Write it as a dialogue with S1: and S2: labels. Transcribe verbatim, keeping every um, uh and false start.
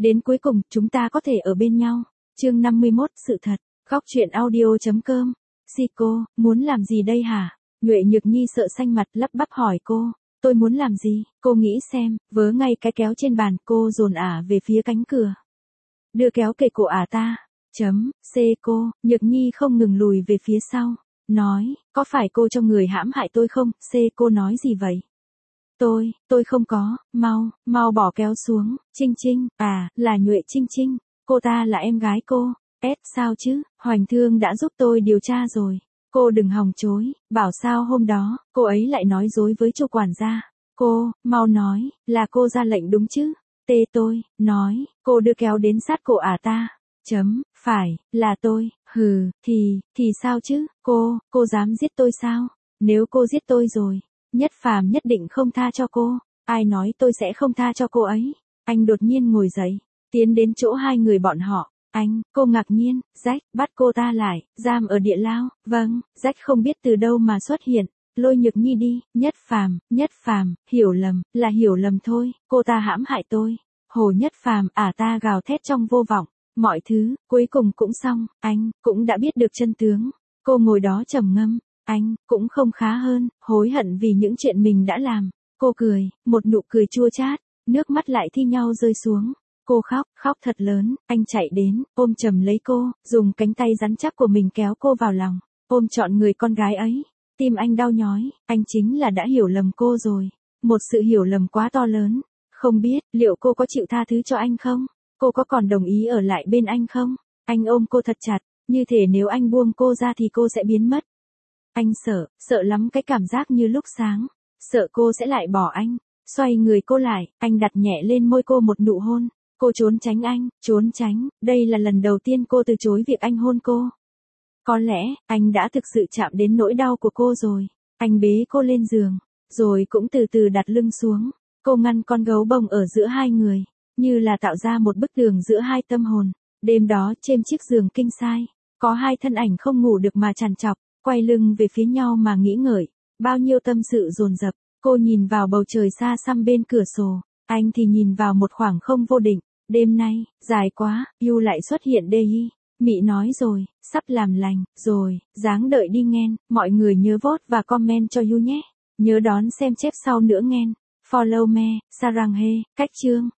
S1: Đến cuối cùng, chúng ta có thể ở bên nhau. Chương năm mươi mốt, sự thật. Góc truyện audio.com. Si cô, muốn làm gì đây hả? Nhuệ Nhược Nhi sợ xanh mặt lắp bắp hỏi cô. Tôi muốn làm gì? Cô nghĩ xem, vớ ngay cái kéo trên bàn, cô dồn ả về phía cánh cửa. Đưa kéo kề cổ ả ta. Chấm, C cô, Nhược Nhi không ngừng lùi về phía sau. Nói, có phải cô cho người hãm hại tôi không? C cô nói gì vậy? Tôi, tôi không có, mau, mau bỏ kéo xuống. Trinh Trinh, à, là Nhuệ Trinh Trinh, cô ta là em gái cô. S sao chứ, Hoành Thương đã giúp tôi điều tra rồi. Cô đừng hòng chối, bảo sao hôm đó, cô ấy lại nói dối với Chu quản gia. Cô, mau nói, là cô ra lệnh đúng chứ? T tôi, nói, cô đưa kéo đến sát cổ ả ta. Chấm, phải, là tôi, hừ, thì, thì sao chứ, cô, cô dám giết tôi sao? Nếu cô giết tôi rồi, Nhất Phàm nhất định không tha cho cô. Ai nói tôi sẽ không tha cho cô ấy? Anh đột nhiên ngồi dậy, tiến đến chỗ hai người bọn họ. Anh, cô ngạc nhiên, Jack, bắt cô ta lại, giam ở địa lao. Vâng, Jack không biết từ đâu mà xuất hiện. Lôi Nhược Nhi đi, Nhất Phàm, Nhất Phàm, hiểu lầm, là hiểu lầm thôi, cô ta hãm hại tôi. Hồ Nhất Phàm, ả ta gào thét trong vô vọng. Mọi thứ, cuối cùng cũng xong, anh, cũng đã biết được chân tướng. Cô ngồi đó trầm ngâm, anh, cũng không khá hơn, hối hận vì những chuyện mình đã làm. Cô cười, một nụ cười chua chát, nước mắt lại thi nhau rơi xuống. Cô khóc, khóc thật lớn, anh chạy đến, ôm chầm lấy cô, dùng cánh tay rắn chắc của mình kéo cô vào lòng, ôm trọn người con gái ấy. Tim anh đau nhói, anh chính là đã hiểu lầm cô rồi. Một sự hiểu lầm quá to lớn. Không biết, liệu cô có chịu tha thứ cho anh không? Cô có còn đồng ý ở lại bên anh không? Anh ôm cô thật chặt, như thể nếu anh buông cô ra thì cô sẽ biến mất. Anh sợ, sợ lắm cái cảm giác như lúc sáng. Sợ cô sẽ lại bỏ anh. Xoay người cô lại, anh đặt nhẹ lên môi cô một nụ hôn. Cô trốn tránh anh, trốn tránh, đây là lần đầu tiên cô từ chối việc anh hôn cô. Có lẽ, anh đã thực sự chạm đến nỗi đau của cô rồi. Anh bế cô lên giường, rồi cũng từ từ đặt lưng xuống. Cô ngăn con gấu bông ở giữa hai người, như là tạo ra một bức tường giữa hai tâm hồn. Đêm đó trên chiếc giường kinh sai, có hai thân ảnh không ngủ được mà trằn trọc, quay lưng về phía nhau mà nghĩ ngợi. Bao nhiêu tâm sự dồn dập, cô nhìn vào bầu trời xa xăm bên cửa sổ, anh thì nhìn vào một khoảng không vô định. Đêm nay, dài quá, Yu lại xuất hiện đây. Mị nói rồi, sắp làm lành, rồi, dáng đợi đi nghen, mọi người nhớ vote và comment cho Yu nhé. Nhớ đón xem chép sau nữa nghen. Follow me, Sarang he, cách chương.